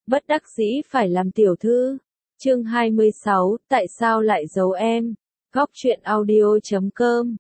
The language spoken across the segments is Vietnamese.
bất đắc dĩ phải làm tiểu thư. Chương 26, tại sao lại giấu em? Góc truyện audio.com.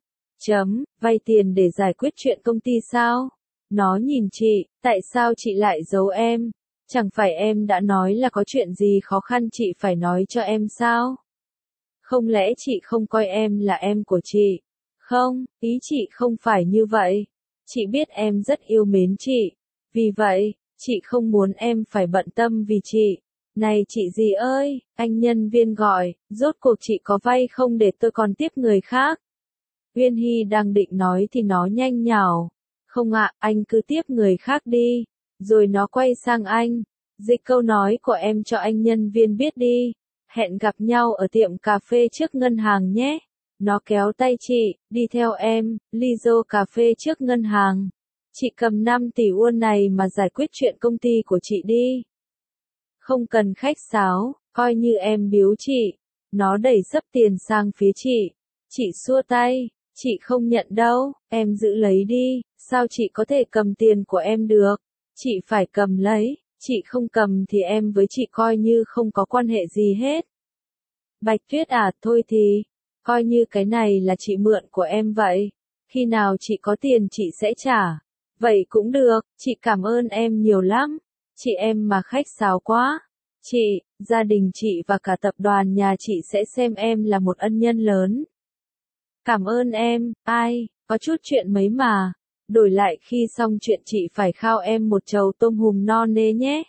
Vay tiền để giải quyết chuyện công ty sao? Nó nhìn chị, tại sao chị lại giấu em? Chẳng phải em đã nói là có chuyện gì khó khăn chị phải nói cho em sao? Không lẽ chị không coi em là em của chị? Không, ý chị không phải như vậy. Chị biết em rất yêu mến chị. Vì vậy, chị không muốn em phải bận tâm vì chị. Này chị gì ơi, anh nhân viên gọi, rốt cuộc chị có vay không để tôi còn tiếp người khác? Uyên Hy đang định nói thì nó nhanh nhảu. Không ạ, anh cứ tiếp người khác đi. Rồi nó quay sang anh. Dịch câu nói của em cho anh nhân viên biết đi. Hẹn gặp nhau ở tiệm cà phê trước ngân hàng nhé. Nó kéo tay chị, đi theo em, Lizo cà phê trước ngân hàng. Chị cầm 5 tỷ won này mà giải quyết chuyện công ty của chị đi. Không cần khách sáo, coi như em biếu chị. Nó đẩy xấp tiền sang phía chị. Chị xua tay, chị không nhận đâu, em giữ lấy đi, sao chị có thể cầm tiền của em được? Chị phải cầm lấy, chị không cầm thì em với chị coi như không có quan hệ gì hết. Bạch Tuyết à, thôi thì, coi như cái này là chị mượn của em vậy. Khi nào chị có tiền chị sẽ trả. Vậy cũng được, chị cảm ơn em nhiều lắm. Chị em mà khách sáo quá. Chị, gia đình chị và cả tập đoàn nhà chị sẽ xem em là một ân nhân lớn. Cảm ơn em, ai, có chút chuyện mấy mà. Đổi lại khi xong chuyện chị phải khao em một chầu tôm hùm non nê nhé.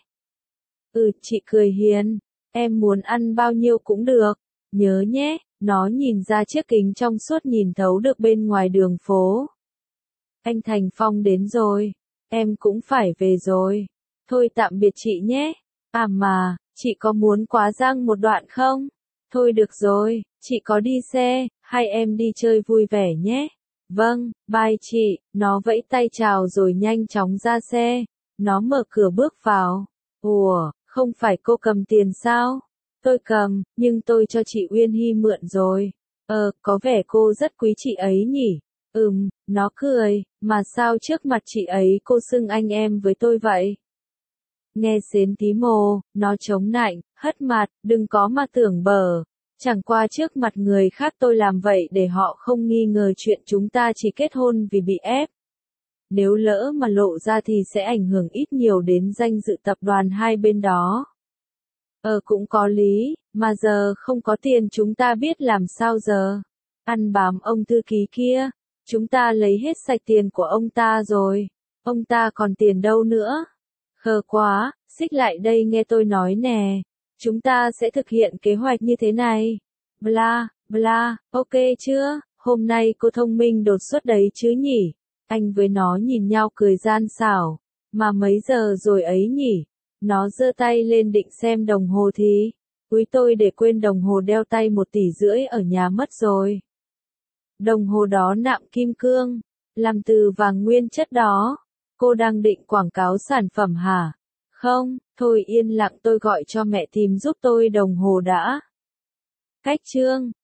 Chị cười hiền. Em muốn ăn bao nhiêu cũng được. Nhớ nhé, nó nhìn ra chiếc kính trong suốt nhìn thấu được bên ngoài đường phố. Anh Thành Phong đến rồi. Em cũng phải về rồi. Thôi tạm biệt chị nhé. À mà, chị có muốn quá giang một đoạn không? Thôi được rồi, chị có đi xe, hai em đi chơi vui vẻ nhé. Vâng, bye chị, nó vẫy tay chào rồi nhanh chóng ra xe. Nó mở cửa bước vào. Ủa, không phải cô cầm tiền sao? Tôi cầm, nhưng tôi cho chị Uyên Hy mượn rồi. Có vẻ cô rất quý chị ấy nhỉ? Nó cười, mà sao trước mặt chị ấy cô xưng anh em với tôi vậy? Nghe xến tí mồ, nó chống nạnh, hất mặt, đừng có mà tưởng bở. Chẳng qua trước mặt người khác tôi làm vậy để họ không nghi ngờ chuyện chúng ta chỉ kết hôn vì bị ép. Nếu lỡ mà lộ ra thì sẽ ảnh hưởng ít nhiều đến danh dự tập đoàn hai bên đó. Cũng có lý, mà giờ không có tiền chúng ta biết làm sao giờ. Ăn bám ông thư ký kia, chúng ta lấy hết sạch tiền của ông ta rồi. Ông ta còn tiền đâu nữa? Khờ quá, xích lại đây nghe tôi nói nè. Chúng ta sẽ thực hiện kế hoạch như thế này. Bla, bla, ok chưa? Hôm nay cô thông minh đột xuất đấy chứ nhỉ? Anh với nó nhìn nhau cười gian xảo. Mà mấy giờ rồi ấy nhỉ? Nó giơ tay lên định xem đồng hồ thì. Úi tôi để quên đồng hồ đeo tay 1,5 tỷ ở nhà mất rồi. Đồng hồ đó nạm kim cương. Làm từ vàng nguyên chất đó. Cô đang định quảng cáo sản phẩm hả? Không, thôi yên lặng tôi gọi cho mẹ tìm giúp tôi đồng hồ đã. Cách chương